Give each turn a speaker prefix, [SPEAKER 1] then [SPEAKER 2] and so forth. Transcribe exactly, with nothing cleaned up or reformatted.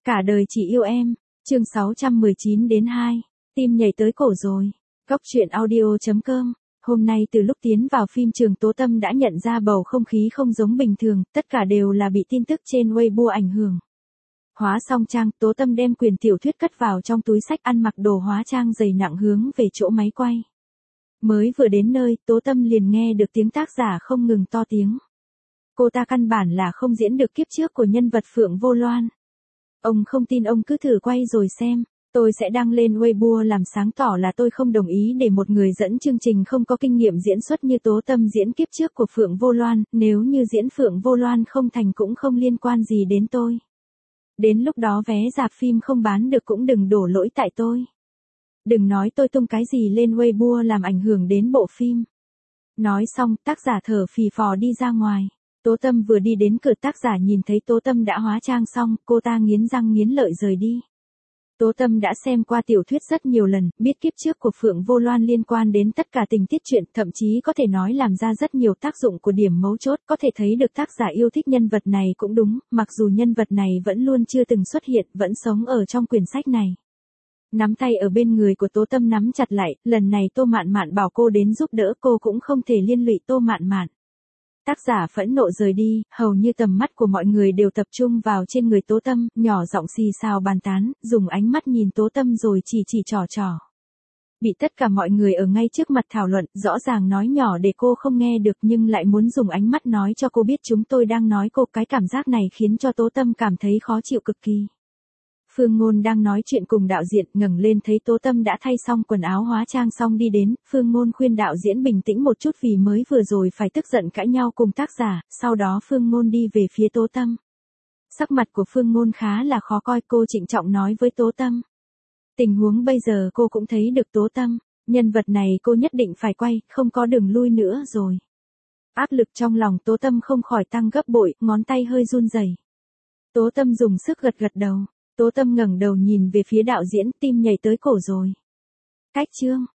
[SPEAKER 1] Cả đời chỉ yêu em, chương sáu trăm mười chín đến hai, tim nhảy tới cổ rồi. Góc truyện audio chấm com. Hôm nay từ lúc tiến vào phim trường Tố Tâm đã nhận ra bầu không khí không giống bình thường, tất cả đều là bị tin tức trên Weibo ảnh hưởng. Hóa xong trang, Tố Tâm đem quyển tiểu thuyết cất vào trong túi sách, ăn mặc đồ hóa trang dày nặng hướng về chỗ máy quay. Mới vừa đến nơi, Tố Tâm liền nghe được tiếng tác giả không ngừng to tiếng. Cô ta căn bản là không diễn được kiếp trước của nhân vật Phượng Vô Loan. Ông không tin ông cứ thử quay rồi xem, tôi sẽ đăng lên Weibo làm sáng tỏ là tôi không đồng ý để một người dẫn chương trình không có kinh nghiệm diễn xuất như Tố Tâm diễn kiếp trước của Phượng Vô Loan, nếu như diễn Phượng Vô Loan không thành cũng không liên quan gì đến tôi. Đến lúc đó vé rạp phim không bán được cũng đừng đổ lỗi tại tôi. Đừng nói tôi tung cái gì lên Weibo làm ảnh hưởng đến bộ phim. Nói xong, tác giả thở phì phò đi ra ngoài. Tố Tâm vừa đi đến cửa, tác giả nhìn thấy Tố Tâm đã hóa trang xong, cô ta nghiến răng nghiến lợi rời đi. Tố Tâm đã xem qua tiểu thuyết rất nhiều lần, biết kiếp trước của Phượng Vô Loan liên quan đến tất cả tình tiết truyện, thậm chí có thể nói làm ra rất nhiều tác dụng của điểm mấu chốt, có thể thấy được tác giả yêu thích nhân vật này cũng đúng, mặc dù nhân vật này vẫn luôn chưa từng xuất hiện, vẫn sống ở trong quyển sách này. Nắm tay ở bên người của Tố Tâm nắm chặt lại, lần này Tô Mạn Mạn bảo cô đến giúp đỡ cô cũng không thể liên lụy Tô Mạn Mạn. Tác giả phẫn nộ rời đi, hầu như tầm mắt của mọi người đều tập trung vào trên người Tố Tâm, nhỏ giọng xì xào bàn tán, dùng ánh mắt nhìn Tố Tâm rồi chỉ chỉ trò trò. Bị tất cả mọi người ở ngay trước mặt thảo luận, rõ ràng nói nhỏ để cô không nghe được nhưng lại muốn dùng ánh mắt nói cho cô biết chúng tôi đang nói cô, cái cảm giác này khiến cho Tố Tâm cảm thấy khó chịu cực kỳ. Phương Ngôn đang nói chuyện cùng đạo diễn, ngẩng lên thấy Tố Tâm đã thay xong quần áo hóa trang xong đi đến, Phương Ngôn khuyên đạo diễn bình tĩnh một chút vì mới vừa rồi phải tức giận cãi nhau cùng tác giả, sau đó Phương Ngôn đi về phía Tố Tâm. Sắc mặt của Phương Ngôn khá là khó coi, cô trịnh trọng nói với Tố Tâm. Tình huống bây giờ cô cũng thấy được Tố Tâm, nhân vật này cô nhất định phải quay, không có đường lui nữa rồi. Áp lực trong lòng Tố Tâm không khỏi tăng gấp bội, ngón tay hơi run rẩy. Tố Tâm dùng sức gật gật đầu. Tố Tâm ngẩng đầu nhìn về phía đạo diễn, tim nhảy tới cổ rồi. Cách chương